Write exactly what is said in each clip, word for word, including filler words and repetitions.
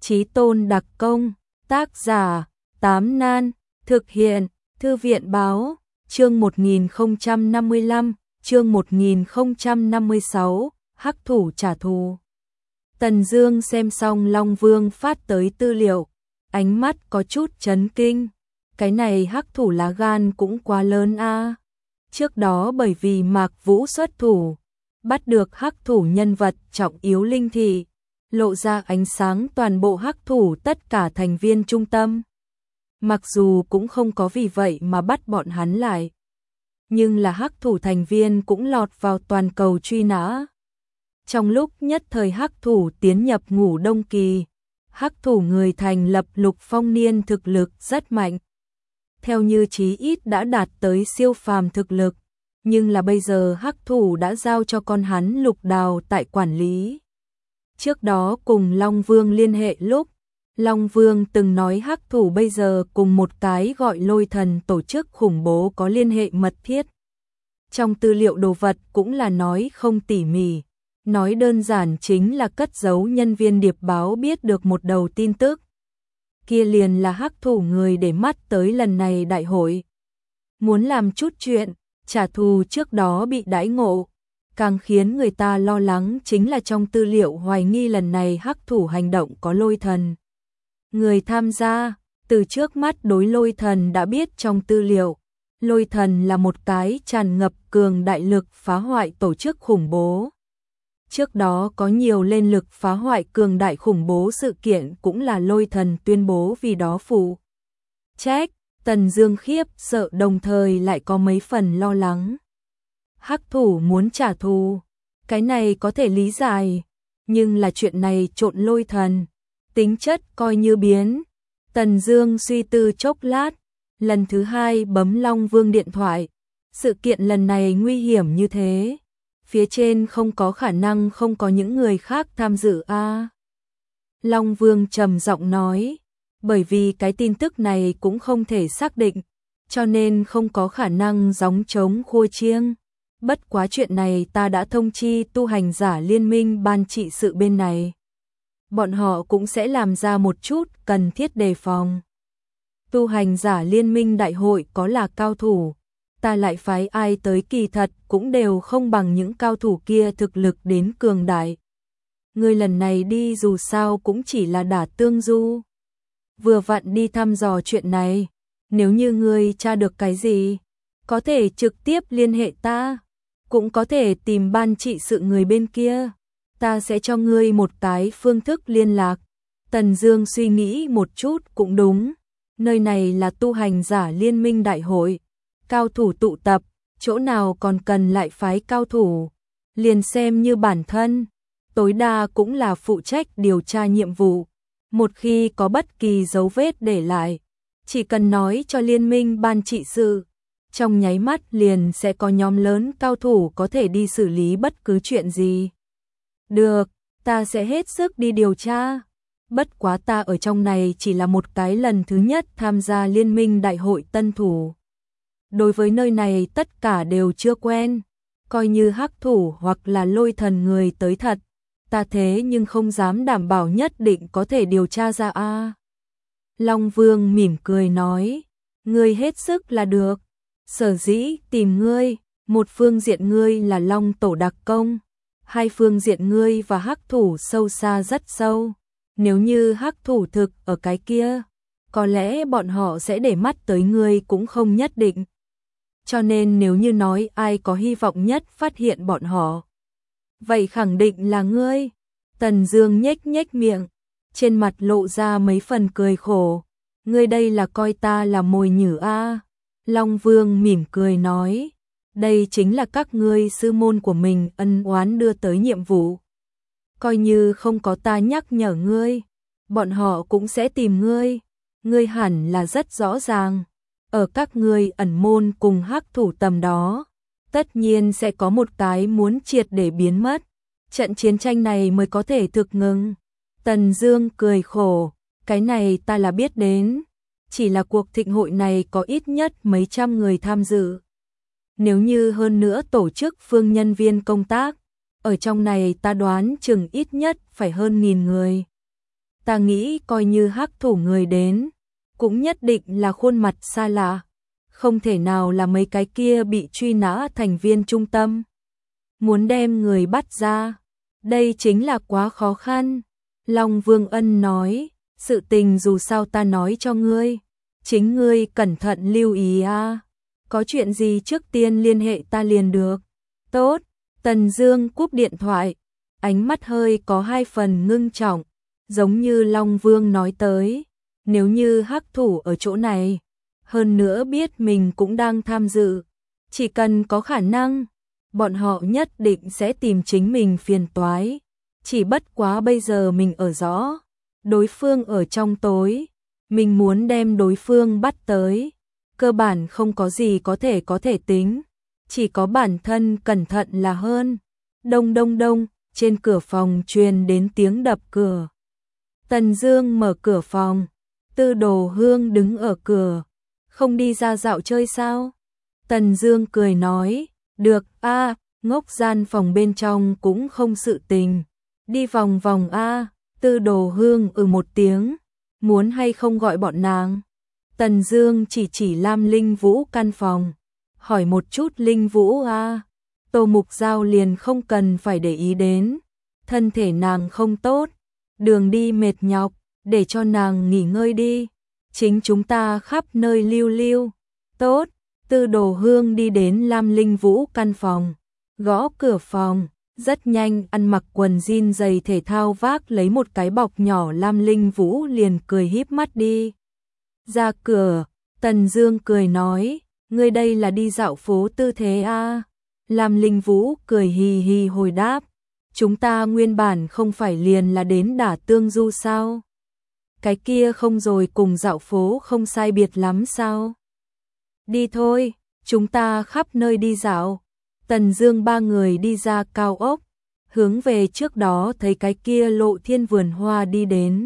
Chí Tôn đặc công, tác giả, Tám Nan, thực hiện, Thư viện Báo, chương một nghìn không trăm năm mươi lăm, chương một nghìn không trăm năm mươi sáu, hắc thủ trả thù. Tần Dương xem xong Long Vương phát tới tư liệu, ánh mắt có chút chấn kinh. Cái này hắc thủ lá gan cũng quá lớn a. Trước đó bởi vì Mạc Vũ xuất thủ, bắt được hắc thủ nhân vật trọng yếu linh thị, lộ ra ánh sáng toàn bộ hắc thủ tất cả thành viên trung tâm. Mặc dù cũng không có vì vậy mà bắt bọn hắn lại, nhưng là hắc thủ thành viên cũng lọt vào toàn cầu truy nã. Trong lúc nhất thời hắc thủ tiến nhập ngủ đông kỳ, hắc thủ người thành lập Lục Phong Niên thực lực rất mạnh. Theo như chí ít đã đạt tới siêu phàm thực lực, nhưng là bây giờ hắc thủ đã giao cho con hắn Lục Đào tại quản lý. Trước đó cùng Long Vương liên hệ lúc, Long Vương từng nói hắc thủ bây giờ cùng một cái gọi Lôi Thần tổ chức khủng bố có liên hệ mật thiết. Trong tư liệu đồ vật cũng là nói không tỉ mỉ, nói đơn giản chính là cất giấu nhân viên điệp báo biết được một đầu tin tức. Kia liền là hắc thủ người để mắt tới lần này đại hội. Muốn làm chút chuyện, trả thù trước đó bị đãi ngộ. Càng khiến người ta lo lắng chính là trong tư liệu hoài nghi lần này hắc thủ hành động có Lôi Thần. Người tham gia, từ trước mắt đối Lôi Thần đã biết trong tư liệu, Lôi Thần là một cái tràn ngập cường đại lực phá hoại tổ chức khủng bố. Trước đó có nhiều lên lực phá hoại cường đại khủng bố sự kiện cũng là Lôi Thần tuyên bố vì đó phụ trách. Tần Dương khiếp sợ đồng thời lại có mấy phần lo lắng. Hắc thủ muốn trả thù, cái này có thể lý giải, nhưng là chuyện này trộn Lôi Thần, tính chất coi như biến. Tần Dương suy tư chốc lát, lần thứ hai bấm Long Vương điện thoại. Sự kiện lần này nguy hiểm như thế, phía trên không có khả năng không có những người khác tham dự a. À. Long Vương trầm giọng nói, bởi vì cái tin tức này cũng không thể xác định, cho nên không có khả năng gióng trống khua chiêng. Bất quá chuyện này ta đã thông chi tu hành giả liên minh ban trị sự bên này. Bọn họ cũng sẽ làm ra một chút cần thiết đề phòng. Tu hành giả liên minh đại hội có là cao thủ, ta lại phái ai tới kỳ thật cũng đều không bằng những cao thủ kia thực lực đến cường đại. Người lần này đi dù sao cũng chỉ là đả tương du. Vừa vặn đi thăm dò chuyện này, nếu như ngươi tra được cái gì, có thể trực tiếp liên hệ ta, cũng có thể tìm ban trị sự người bên kia, ta sẽ cho ngươi một cái phương thức liên lạc. Tần Dương suy nghĩ một chút cũng đúng, nơi này là tu hành giả liên minh đại hội, cao thủ tụ tập, chỗ nào còn cần lại phái cao thủ, liền xem như bản thân, tối đa cũng là phụ trách điều tra nhiệm vụ. Một khi có bất kỳ dấu vết để lại, chỉ cần nói cho liên minh ban trị sự, trong nháy mắt liền sẽ có nhóm lớn cao thủ có thể đi xử lý bất cứ chuyện gì. Được, ta sẽ hết sức đi điều tra. Bất quá ta ở trong này chỉ là một cái lần thứ nhất tham gia liên minh đại hội tân thủ. Đối với nơi này tất cả đều chưa quen, coi như hắc thủ hoặc là Lôi Thần người tới thật, ta thế nhưng không dám đảm bảo nhất định có thể điều tra ra a. À. Long Vương mỉm cười nói, ngươi hết sức là được. Sở dĩ tìm ngươi, một phương diện ngươi là Long tổ đặc công, hai phương diện ngươi và hắc thủ sâu xa rất sâu. Nếu như hắc thủ thực ở cái kia, có lẽ bọn họ sẽ để mắt tới ngươi cũng không nhất định. Cho nên nếu như nói ai có hy vọng nhất phát hiện bọn họ, vậy khẳng định là ngươi. Tần Dương nhếch nhếch miệng, trên mặt lộ ra mấy phần cười khổ. Ngươi đây là coi ta là mồi nhử a? À. Long Vương mỉm cười nói, đây chính là các ngươi sư môn của mình ân oán đưa tới nhiệm vụ. Coi như không có ta nhắc nhở ngươi, bọn họ cũng sẽ tìm ngươi. Ngươi hẳn là rất rõ ràng, ở các ngươi ẩn môn cùng hắc thủ tầm đó, tất nhiên sẽ có một cái muốn triệt để biến mất. Trận chiến tranh này mới có thể thực ngừng. Tần Dương cười khổ, cái này ta là biết đến, chỉ là cuộc thịnh hội này có ít nhất mấy trăm người tham dự. Nếu như hơn nữa tổ chức phương nhân viên công tác, ở trong này ta đoán chừng ít nhất phải hơn nghìn người. ta nghĩ coi như hắc thủ người đến, cũng nhất định là khuôn mặt xa lạ, không thể nào là mấy cái kia bị truy nã thành viên trung tâm. Muốn đem người bắt ra, đây chính là quá khó khăn. Long Vương Ân nói, sự tình dù sao ta nói cho ngươi, chính ngươi cẩn thận lưu ý a. Có chuyện gì trước tiên liên hệ ta liền được. Tốt, Tần Dương cúp điện thoại, ánh mắt hơi có hai phần ngưng trọng, giống như Long Vương nói tới, nếu như hắc thủ ở chỗ này, hơn nữa biết mình cũng đang tham dự, chỉ cần có khả năng, bọn họ nhất định sẽ tìm chính mình phiền toái. Chỉ bất quá bây giờ mình ở rõ, đối phương ở trong tối, mình muốn đem đối phương bắt tới, cơ bản không có gì có thể có thể tính, chỉ có bản thân cẩn thận là hơn. Đông đông đông, trên cửa phòng truyền đến tiếng đập cửa. Tần Dương mở cửa phòng, Tư Đồ Hương đứng ở cửa, không đi ra dạo chơi sao? Tần Dương cười nói, được a, ngốc gian phòng bên trong cũng không sự tình, đi vòng vòng a. Tư Đồ Hương ừ một tiếng, muốn hay không gọi bọn nàng? Tần Dương chỉ chỉ Lam Linh Vũ căn phòng, hỏi một chút Linh Vũ a. Tô Mục Giao liền không cần phải để ý đến, thân thể nàng không tốt, đường đi mệt nhọc, để cho nàng nghỉ ngơi đi, chính chúng ta khắp nơi lưu lưu. Tốt, Tư Đồ Hương đi đến Lam Linh Vũ căn phòng, gõ cửa phòng, rất nhanh ăn mặc quần jean giày thể thao vác lấy một cái bọc nhỏ, Lam Linh Vũ liền cười híp mắt đi ra cửa. Tần Dương cười nói, ngươi đây là đi dạo phố tư thế a? Lam Linh Vũ cười hì hì hồi đáp, chúng ta nguyên bản không phải liền là đến đả tương du sao? Cái kia không rồi cùng dạo phố không sai biệt lắm sao? Đi thôi, chúng ta khắp nơi đi dạo. Tần Dương ba người đi ra cao ốc, hướng về trước đó thấy cái kia Lộ Thiên vườn hoa đi đến.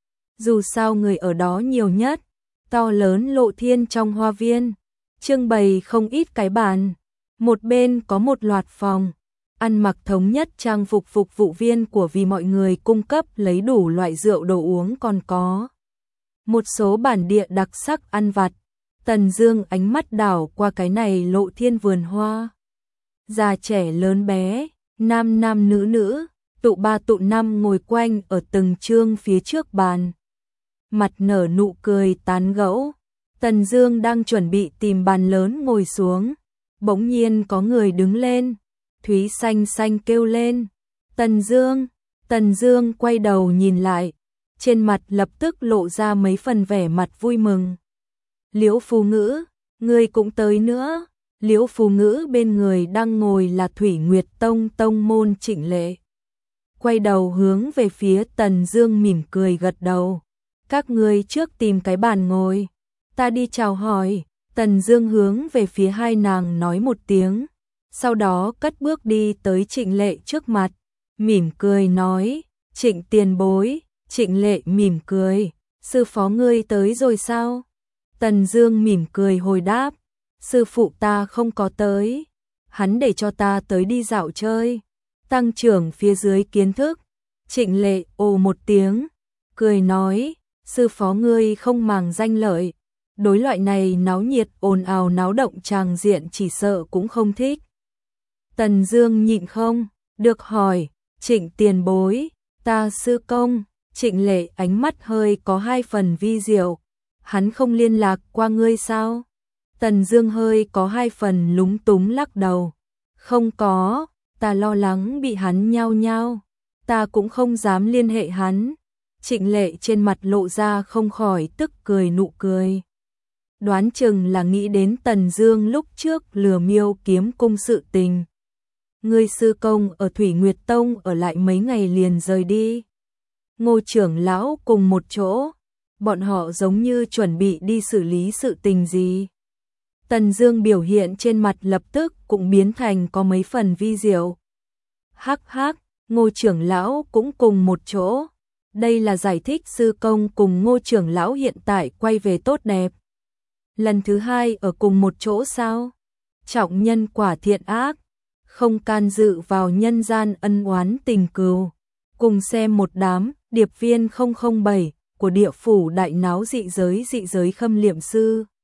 Dù sao người ở đó nhiều nhất, to lớn Lộ Thiên trong hoa viên, trưng bày không ít cái bàn, một bên có một loạt phòng, ăn mặc thống nhất trang phục phục vụ viên của vì mọi người cung cấp lấy đủ loại rượu đồ uống, còn có một số bản địa đặc sắc ăn vặt. Tần Dương ánh mắt đảo qua cái này Lộ Thiên vườn hoa, già trẻ lớn bé, nam nam nữ nữ, tụ ba tụ năm ngồi quanh ở từng chương phía trước bàn, mặt nở nụ cười tán gẫu. Tần Dương đang chuẩn bị tìm bàn lớn ngồi xuống, bỗng nhiên có người đứng lên, Thúy Xanh Xanh kêu lên, Tần Dương. Tần Dương quay đầu nhìn lại, trên mặt lập tức lộ ra mấy phần vẻ mặt vui mừng. Liễu Phù Ngữ, ngươi cũng tới nữa. Liễu Phù Ngữ bên người đang ngồi là Thủy Nguyệt Tông tông môn Trịnh Lệ, quay đầu hướng về phía Tần Dương mỉm cười gật đầu, các ngươi trước tìm cái bàn ngồi, ta đi chào hỏi. Tần Dương hướng về phía hai nàng nói một tiếng, sau đó cất bước đi tới Trịnh Lệ trước mặt, mỉm cười nói, Trịnh tiền bối. Trịnh Lệ mỉm cười, sư phó ngươi tới rồi sao? Tần Dương mỉm cười hồi đáp, sư phụ ta không có tới, hắn để cho ta tới đi dạo chơi, tăng trưởng phía dưới kiến thức. Trịnh Lệ ồ một tiếng, cười nói, sư phó ngươi không màng danh lợi, đối loại này náo nhiệt ồn ào náo động tràng diện chỉ sợ cũng không thích. Tần Dương nhịn không được hỏi, Trịnh tiền bối, ta sư công. Trịnh Lệ ánh mắt hơi có hai phần vi diệu, hắn không liên lạc qua ngươi sao? Tần Dương hơi có hai phần lúng túng lắc đầu, không có, ta lo lắng bị hắn nhao nhao, ta cũng không dám liên hệ hắn. Trịnh Lệ trên mặt lộ ra không khỏi tức cười nụ cười, đoán chừng là nghĩ đến Tần Dương lúc trước lừa Miêu Kiếm cung sự tình. Ngươi sư công ở Thủy Nguyệt Tông ở lại mấy ngày liền rời đi. Ngô trưởng lão cùng một chỗ, bọn họ giống như chuẩn bị đi xử lý sự tình gì. Tần Dương biểu hiện trên mặt lập tức cũng biến thành có mấy phần vi diệu. Hắc hắc, Ngô trưởng lão cũng cùng một chỗ. Đây là giải thích sư công cùng Ngô trưởng lão hiện tại quay về tốt đẹp. Lần thứ hai ở cùng một chỗ sao? Trọng nhân quả thiện ác, không can dự vào nhân gian ân oán tình cừu, cùng xem một đám điệp viên không không bảy của địa phủ đại náo dị giới dị giới khâm liệm sư.